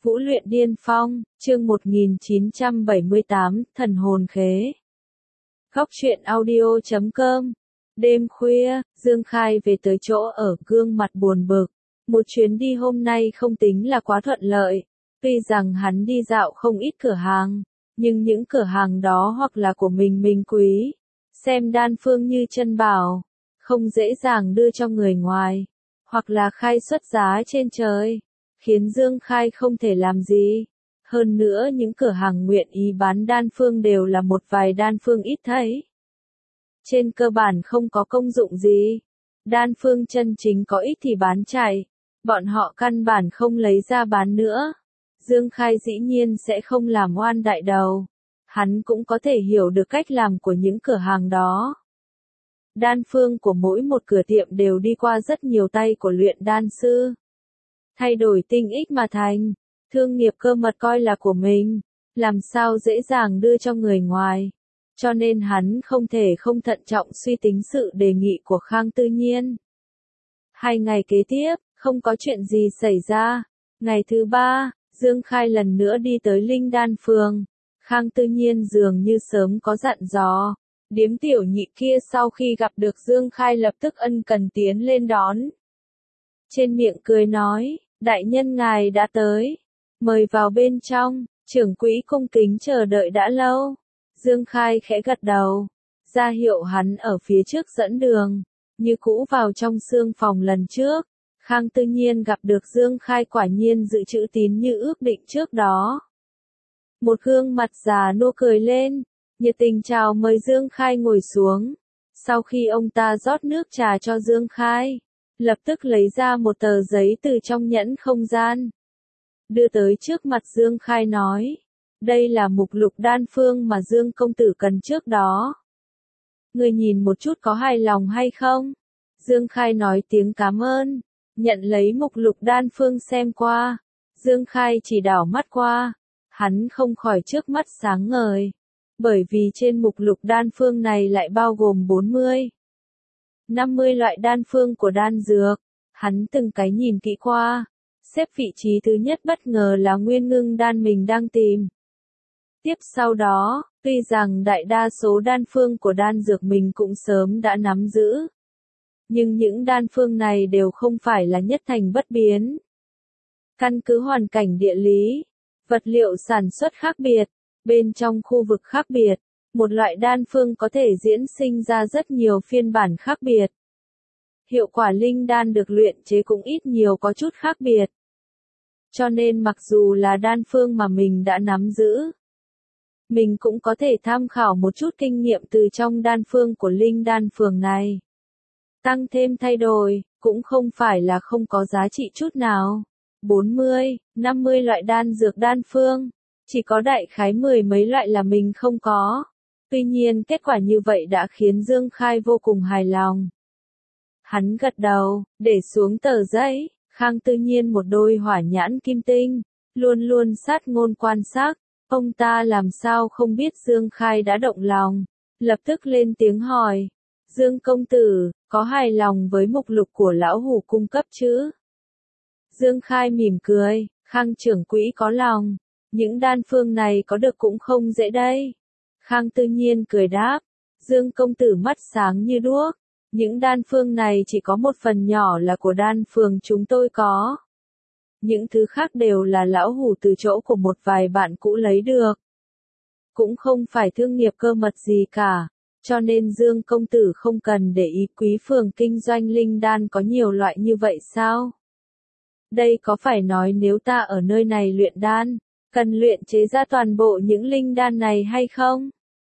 Vũ luyện điên phong, chương 1978, thần hồn khế. Góc truyện audio.com. Đêm khuya, Dương Khai về tới chỗ ở, gương mặt buồn bực. Một chuyến đi hôm nay không tính là quá thuận lợi. Tuy rằng hắn đi dạo không ít cửa hàng, nhưng những cửa hàng đó hoặc là của mình quý, xem đan phương như chân bảo, không dễ dàng đưa cho người ngoài, hoặc là khai xuất giá trên trời, khiến Dương Khai không thể làm gì. Hơn nữa những cửa hàng nguyện ý bán đan phương đều là một vài đan phương ít thấy. Trên cơ bản không có công dụng gì. Đan phương chân chính có ít thì bán chạy, bọn họ căn bản không lấy ra bán nữa. Dương Khai dĩ nhiên sẽ không làm oan đại đầu. Hắn cũng có thể hiểu được cách làm của những cửa hàng đó. Đan phương của mỗi một cửa tiệm đều đi qua rất nhiều tay của luyện đan sư. Thay đổi tinh ích mà thành, thương nghiệp cơ mật coi là của mình, làm sao dễ dàng đưa cho người ngoài. Cho nên hắn không thể không thận trọng suy tính sự đề nghị của Khang Tư Nhiên. 2 ngày kế tiếp, không có chuyện gì xảy ra. Ngày thứ 3, Dương Khai lần nữa đi tới Linh Đan Phường. Khang Tư Nhiên dường như sớm có dặn dò. Điếm tiểu nhị kia sau khi gặp được Dương Khai lập tức ân cần tiến lên đón. Trên miệng cười nói, đại nhân ngài đã tới. Mời vào bên trong, trưởng quỹ cung kính chờ đợi đã lâu. Dương Khai khẽ gật đầu, ra hiệu hắn ở phía trước dẫn đường, như cũ vào trong xương phòng lần trước. Khang Tư Nhiên gặp được Dương Khai quả nhiên dự trữ tín như ước định trước đó. Một gương mặt già nua cười lên, nhiệt tình chào mời Dương Khai ngồi xuống. Sau khi ông ta rót nước trà cho Dương Khai, lập tức lấy ra một tờ giấy từ trong nhẫn không gian, đưa tới trước mặt Dương Khai nói, đây là mục lục đan phương mà Dương công tử cần trước đó. Người nhìn một chút có hài lòng hay không? Dương Khai nói tiếng cảm ơn, nhận lấy mục lục đan phương xem qua. Dương Khai chỉ đảo mắt qua, hắn không khỏi trước mắt sáng ngời, bởi vì trên mục lục đan phương này lại bao gồm 40, 50 loại đan phương của đan dược. Hắn từng cái nhìn kỹ qua, xếp vị trí thứ nhất bất ngờ là nguyên ngưng đan mình đang tìm. Tiếp sau đó, tuy rằng đại đa số đan phương của đan dược mình cũng sớm đã nắm giữ, nhưng những đan phương này đều không phải là nhất thành bất biến. Căn cứ hoàn cảnh địa lý, vật liệu sản xuất khác biệt, bên trong khu vực khác biệt, một loại đan phương có thể diễn sinh ra rất nhiều phiên bản khác biệt. Hiệu quả linh đan được luyện chế cũng ít nhiều có chút khác biệt. Cho nên mặc dù là đan phương mà mình đã nắm giữ, mình cũng có thể tham khảo một chút kinh nghiệm từ trong đan phương của Linh Đan Phường này. Tăng thêm thay đổi, cũng không phải là không có giá trị chút nào. 40, 50 loại đan dược đan phương, chỉ có đại khái 10 mấy loại là mình không có. Tuy nhiên kết quả như vậy đã khiến Dương Khai vô cùng hài lòng. Hắn gật đầu, để xuống tờ giấy. Khang Tư Nhiên một đôi hỏa nhãn kim tinh, luôn luôn sát ngôn quan sát. Ông ta làm sao không biết Dương Khai đã động lòng, lập tức lên tiếng hỏi. Dương công tử, có hài lòng với mục lục của lão hủ cung cấp chứ? Dương Khai mỉm cười, Khang trưởng quỹ có lòng, những đan phương này có được cũng không dễ đây. Khang Tư Nhiên cười đáp, Dương công tử mắt sáng như đuốc, những đan phương này chỉ có một phần nhỏ là của đan phường chúng tôi có. Những thứ khác đều là lão hủ từ chỗ của một vài bạn cũ lấy được. Cũng không phải thương nghiệp cơ mật gì cả, cho nên Dương công tử không cần để ý quý phường kinh doanh linh đan có nhiều loại như vậy sao? Đây có phải nói nếu ta ở nơi này luyện đan, cần luyện chế ra toàn bộ những linh đan này hay không?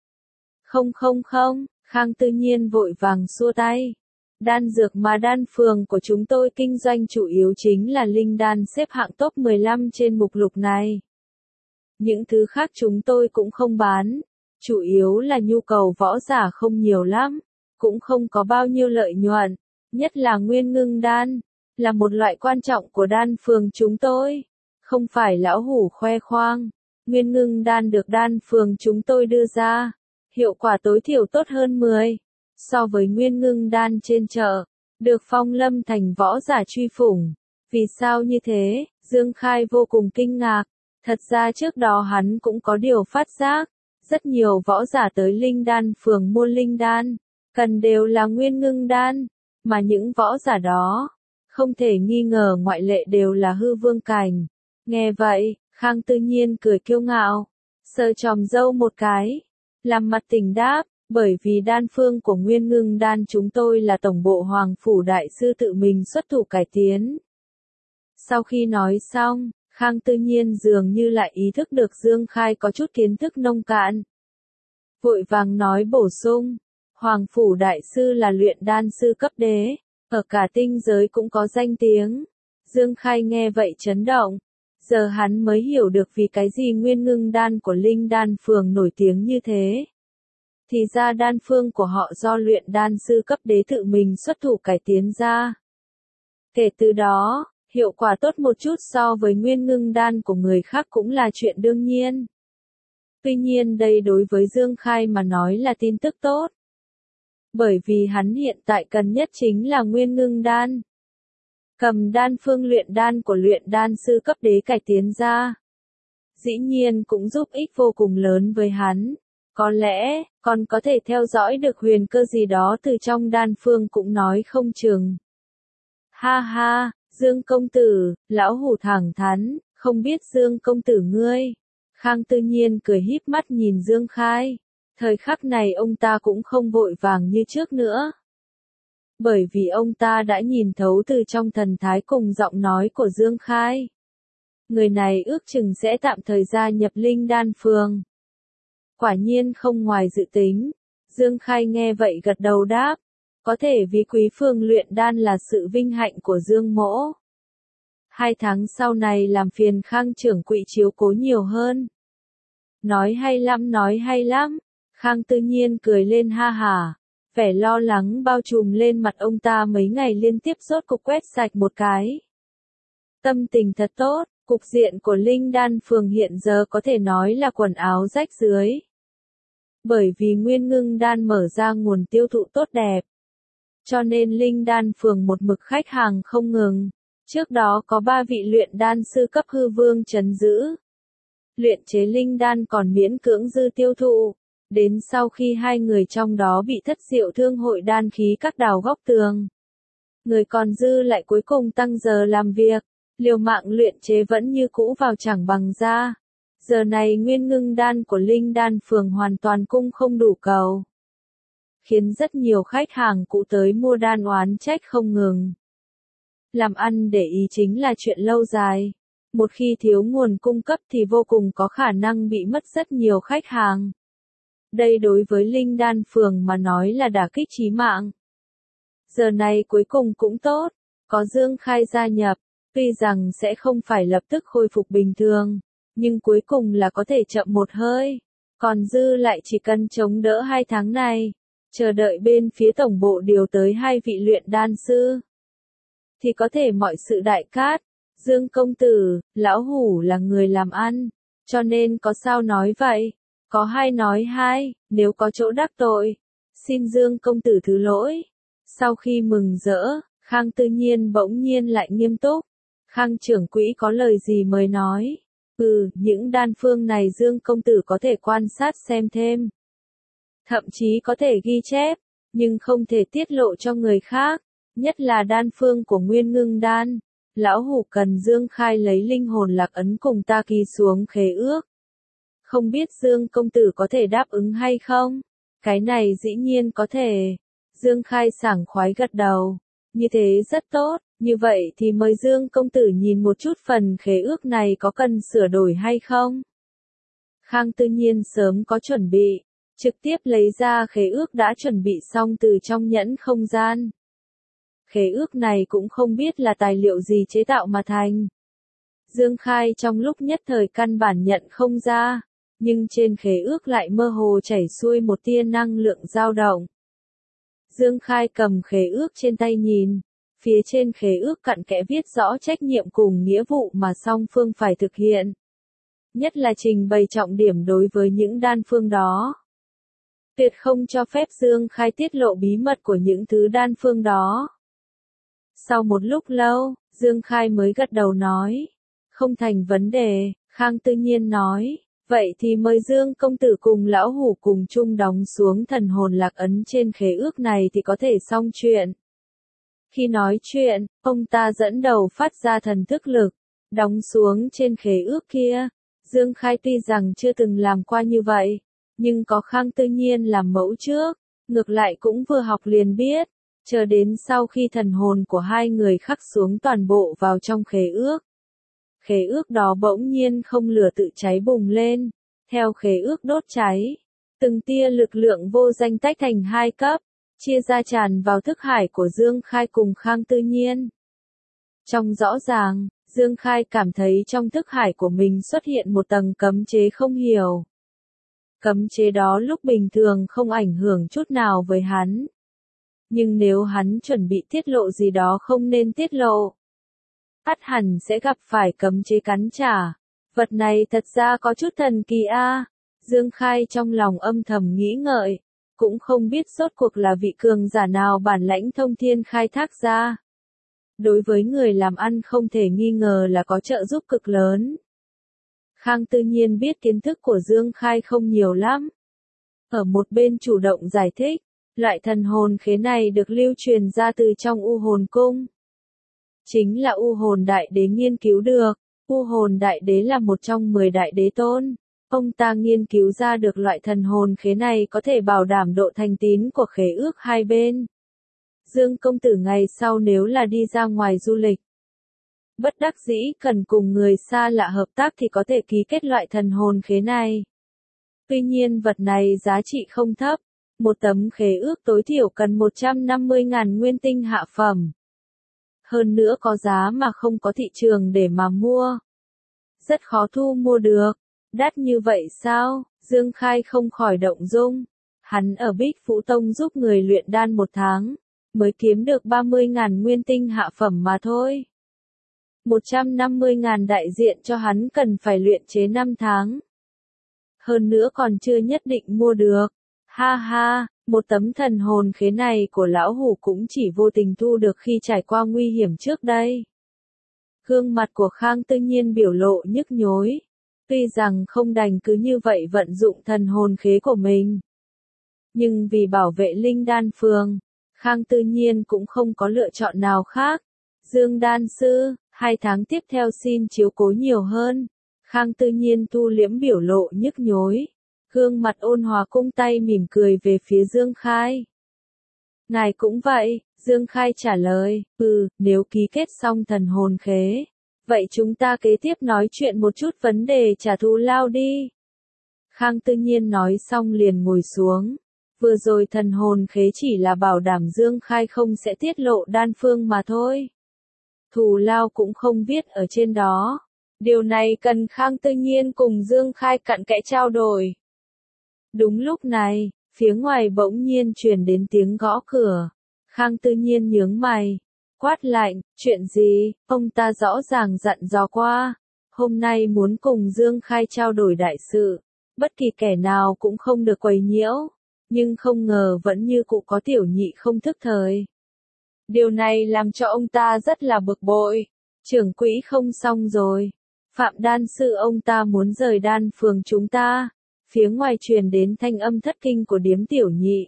Không, Khang Tư Nhiên vội vàng xua tay. Đan dược mà đan phường của chúng tôi kinh doanh chủ yếu chính là linh đan xếp hạng top 15 trên mục lục này. Những thứ khác chúng tôi cũng không bán, chủ yếu là nhu cầu võ giả không nhiều lắm, cũng không có bao nhiêu lợi nhuận, nhất là nguyên ngưng đan, là một loại quan trọng của đan phường chúng tôi. Không phải lão hủ khoe khoang, nguyên ngưng đan được đan phường chúng tôi đưa ra, hiệu quả tối thiểu tốt hơn 10. So với nguyên ngưng đan trên chợ, được Phong Lâm thành võ giả truy phủng. Vì sao như thế? Dương Khai vô cùng kinh ngạc. Thật ra trước đó hắn cũng có điều phát giác. Rất nhiều võ giả tới linh đan phường mua linh đan, cần đều là nguyên ngưng đan. Mà những võ giả đó, không thể nghi ngờ ngoại lệ đều là hư vương cảnh. Nghe vậy, Khang Tư Nhiên cười kiêu ngạo, sờ chòm râu một cái, làm mặt tỉnh đáp, bởi vì đan phương của nguyên ngưng đan chúng tôi là tổng bộ Hoàng Phủ Đại Sư tự mình xuất thủ cải tiến. Sau khi nói xong, Khang Tư Nhiên dường như lại ý thức được Dương Khai có chút kiến thức nông cạn. Vội vàng nói bổ sung, Hoàng Phủ Đại Sư là luyện đan sư cấp đế, ở cả tinh giới cũng có danh tiếng. Dương Khai nghe vậy chấn động, giờ hắn mới hiểu được vì cái gì nguyên ngưng đan của linh đan phường nổi tiếng như thế. Thì ra đan phương của họ do luyện đan sư cấp đế tự mình xuất thủ cải tiến ra. Kể từ đó, hiệu quả tốt một chút so với nguyên ngưng đan của người khác cũng là chuyện đương nhiên. Tuy nhiên đây đối với Dương Khai mà nói là tin tức tốt. Bởi vì hắn hiện tại cần nhất chính là nguyên ngưng đan. Cầm đan phương luyện đan của luyện đan sư cấp đế cải tiến ra. Dĩ nhiên cũng giúp ích vô cùng lớn với hắn. Có lẽ, còn có thể theo dõi được huyền cơ gì đó từ trong đan phương cũng nói không chừng. Ha ha, Dương công tử, lão hủ thẳng thắn, không biết Dương công tử ngươi. Khang Tư Nhiên cười híp mắt nhìn Dương Khai. Thời khắc này ông ta cũng không vội vàng như trước nữa. Bởi vì ông ta đã nhìn thấu từ trong thần thái cùng giọng nói của Dương Khai. Người này ước chừng sẽ tạm thời gia nhập linh đan phường. Quả nhiên không ngoài dự tính. Dương Khai nghe vậy gật đầu đáp. Có thể vì quý phương luyện đan là sự vinh hạnh của Dương mỗ. 2 tháng sau này làm phiền Khang trưởng quỹ chiếu cố nhiều hơn. Nói hay lắm nói hay lắm. Khang Tư Nhiên cười lên ha hả. Vẻ lo lắng bao trùm lên mặt ông ta mấy ngày liên tiếp rốt cục quét sạch một cái. Tâm tình thật tốt, cục diện của linh đan phường hiện giờ có thể nói là quần áo rách rưới. Bởi vì nguyên ngưng đan mở ra nguồn tiêu thụ tốt đẹp. Cho nên linh đan phường một mực khách hàng không ngừng. Trước đó có 3 vị luyện đan sư cấp hư vương trấn giữ. Luyện chế linh đan còn miễn cưỡng dư tiêu thụ. Đến sau khi 2 người trong đó bị thất diệu thương hội đan khí các đào góc tường. Người còn dư lại cuối cùng tăng giờ làm việc. Liều mạng luyện chế vẫn như cũ vào chẳng bằng ra. Giờ này nguyên ngưng đan của linh đan phường hoàn toàn cung không đủ cầu. Khiến rất nhiều khách hàng cũ tới mua đan oán trách không ngừng. Làm ăn để ý chính là chuyện lâu dài. Một khi thiếu nguồn cung cấp thì vô cùng có khả năng bị mất rất nhiều khách hàng. Đây đối với linh đan phường mà nói là đả kích chí mạng. Giờ này cuối cùng cũng tốt, có Dương Khai gia nhập, tuy rằng sẽ không phải lập tức khôi phục bình thường, nhưng cuối cùng là có thể chậm một hơi. Còn dư lại chỉ cần chống đỡ 2 tháng này, chờ đợi bên phía tổng bộ điều tới 2 vị luyện đan sư. Thì có thể mọi sự đại cát. Dương công tử, lão hủ là người làm ăn, cho nên có sao nói vậy. Có hai nói hai, nếu có chỗ đắc tội, xin Dương công tử thứ lỗi. Sau khi mừng rỡ, Khang Tư Nhiên bỗng nhiên lại nghiêm túc. Khang trưởng quỹ có lời gì mời nói. Những đan phương này Dương công tử có thể quan sát xem thêm. Thậm chí có thể ghi chép, nhưng không thể tiết lộ cho người khác, nhất là đan phương của nguyên ngưng đan. Lão hủ cần Dương Khai lấy linh hồn lạc ấn cùng ta ký xuống khế ước. Không biết Dương công tử có thể đáp ứng hay không? Cái này dĩ nhiên có thể. Dương Khai sảng khoái gật đầu. Như thế rất tốt, như vậy thì mời Dương công tử nhìn một chút phần khế ước này có cần sửa đổi hay không? Khang Tư Nhiên sớm có chuẩn bị, trực tiếp lấy ra khế ước đã chuẩn bị xong từ trong nhẫn không gian. Khế ước này cũng không biết là tài liệu gì chế tạo mà thành. Dương Khai trong lúc nhất thời căn bản nhận không ra, nhưng trên khế ước lại mơ hồ chảy xuôi một tia năng lượng dao động. Dương Khai cầm khế ước trên tay nhìn, phía trên khế ước cặn kẽ viết rõ trách nhiệm cùng nghĩa vụ mà song phương phải thực hiện. Nhất là trình bày trọng điểm đối với những đan phương đó. Tuyệt không cho phép Dương Khai tiết lộ bí mật của những thứ đan phương đó. Sau một lúc lâu, Dương Khai mới gật đầu nói. Không thành vấn đề, Khang Tư Nhiên nói. Vậy thì mời Dương công tử cùng lão hủ cùng chung đóng xuống thần hồn lạc ấn trên khế ước này thì có thể xong chuyện. Khi nói chuyện, ông ta dẫn đầu phát ra thần thức lực, đóng xuống trên khế ước kia. Dương Khai tuy rằng chưa từng làm qua như vậy, nhưng có Khang Tư Nhiên làm mẫu trước, ngược lại cũng vừa học liền biết, chờ đến sau khi thần hồn của hai người khắc xuống toàn bộ vào trong khế ước. Khế ước đó bỗng nhiên không lửa tự cháy bùng lên, theo khế ước đốt cháy. Từng tia lực lượng vô danh tách thành hai cấp, chia ra tràn vào thức hải của Dương Khai cùng Khang Tư Nhiên. Trong rõ ràng, Dương Khai cảm thấy trong thức hải của mình xuất hiện một tầng cấm chế không hiểu. Cấm chế đó lúc bình thường không ảnh hưởng chút nào với hắn. Nhưng nếu hắn chuẩn bị tiết lộ gì đó không nên tiết lộ, ắt hẳn sẽ gặp phải cấm chế cắn trả. Vật này thật ra có chút thần kỳ a. Dương Khai trong lòng âm thầm nghĩ ngợi, cũng không biết rốt cuộc là vị cường giả nào bản lãnh thông thiên khai thác ra. Đối với người làm ăn không thể nghi ngờ là có trợ giúp cực lớn. Khang Tư Nhiên biết kiến thức của Dương Khai không nhiều lắm. Ở một bên chủ động giải thích, loại thần hồn khế này được lưu truyền ra từ trong U Hồn Cung. Chính là U Hồn Đại Đế nghiên cứu được. U Hồn Đại Đế là một trong 10 đại đế tôn. Ông ta nghiên cứu ra được loại thần hồn khế này có thể bảo đảm độ thành tín của khế ước hai bên. Dương công tử ngày sau nếu là đi ra ngoài du lịch, bất đắc dĩ cần cùng người xa lạ hợp tác thì có thể ký kết loại thần hồn khế này. Tuy nhiên vật này giá trị không thấp, một tấm khế ước tối thiểu cần 150.000 nguyên tinh hạ phẩm. Hơn nữa có giá mà không có thị trường để mà mua. Rất khó thu mua được. Đắt như vậy sao? Dương Khai không khỏi động dung. Hắn ở Bích Phú Tông giúp người luyện đan 1 tháng, mới kiếm được 30.000 nguyên tinh hạ phẩm mà thôi. 150.000 đại diện cho hắn cần phải luyện chế 5 tháng. Hơn nữa còn chưa nhất định mua được. Ha ha, một tấm thần hồn khế này của lão hủ cũng chỉ vô tình thu được khi trải qua nguy hiểm trước đây. Gương mặt của Khang Tư Nhiên biểu lộ nhức nhối. Tuy rằng không đành cứ như vậy vận dụng thần hồn khế của mình. Nhưng vì bảo vệ Linh Đan Phường, Khang Tư Nhiên cũng không có lựa chọn nào khác. Dương Đan Sư, 2 tháng tiếp theo xin chiếu cố nhiều hơn. Khang Tư Nhiên thu liễm biểu lộ nhức nhối. Gương mặt ôn hòa cung tay mỉm cười về phía Dương Khai. Ngài cũng vậy, Dương Khai trả lời, nếu ký kết xong thần hồn khế, vậy chúng ta kế tiếp nói chuyện một chút vấn đề trả thù lao đi. Khang Tư Nhiên nói xong liền ngồi xuống. Vừa rồi thần hồn khế chỉ là bảo đảm Dương Khai không sẽ tiết lộ đan phương mà thôi. Thù lao cũng không viết ở trên đó. Điều này cần Khang Tư Nhiên cùng Dương Khai cặn kẽ trao đổi. Đúng lúc này, phía ngoài bỗng nhiên truyền đến tiếng gõ cửa. Khang Tư Nhiên nhướng mày, quát lạnh, chuyện gì? Ông ta rõ ràng dặn dò qua, hôm nay muốn cùng Dương Khai trao đổi đại sự, bất kỳ kẻ nào cũng không được quấy nhiễu, nhưng không ngờ vẫn như cụ có tiểu nhị không thức thời. Điều này làm cho ông ta rất là bực bội. Trưởng quỹ không xong rồi. Phạm đan sư ông ta muốn rời đan phường chúng ta. Phía ngoài truyền đến thanh âm thất kinh của điếm tiểu nhị.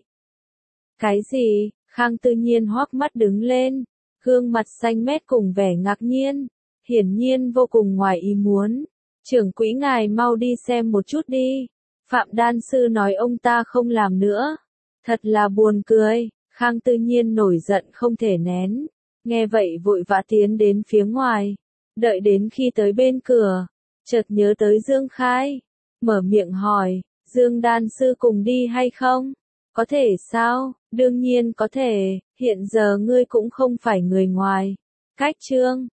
Cái gì? Khang Tư Nhiên hoắc mắt đứng lên, gương mặt xanh mét cùng vẻ ngạc nhiên, hiển nhiên vô cùng ngoài ý muốn. Trưởng quỹ ngài mau đi xem một chút đi. Phạm đan sư nói ông ta không làm nữa. Thật là buồn cười. Khang Tư Nhiên nổi giận không thể nén. Nghe vậy vội vã tiến đến phía ngoài. Đợi đến khi tới bên cửa, chợt nhớ tới Dương Khai. Mở miệng hỏi, Dương đan sư cùng đi hay không? Có thể sao? Đương nhiên có thể, hiện giờ ngươi cũng không phải người ngoài. Cách chương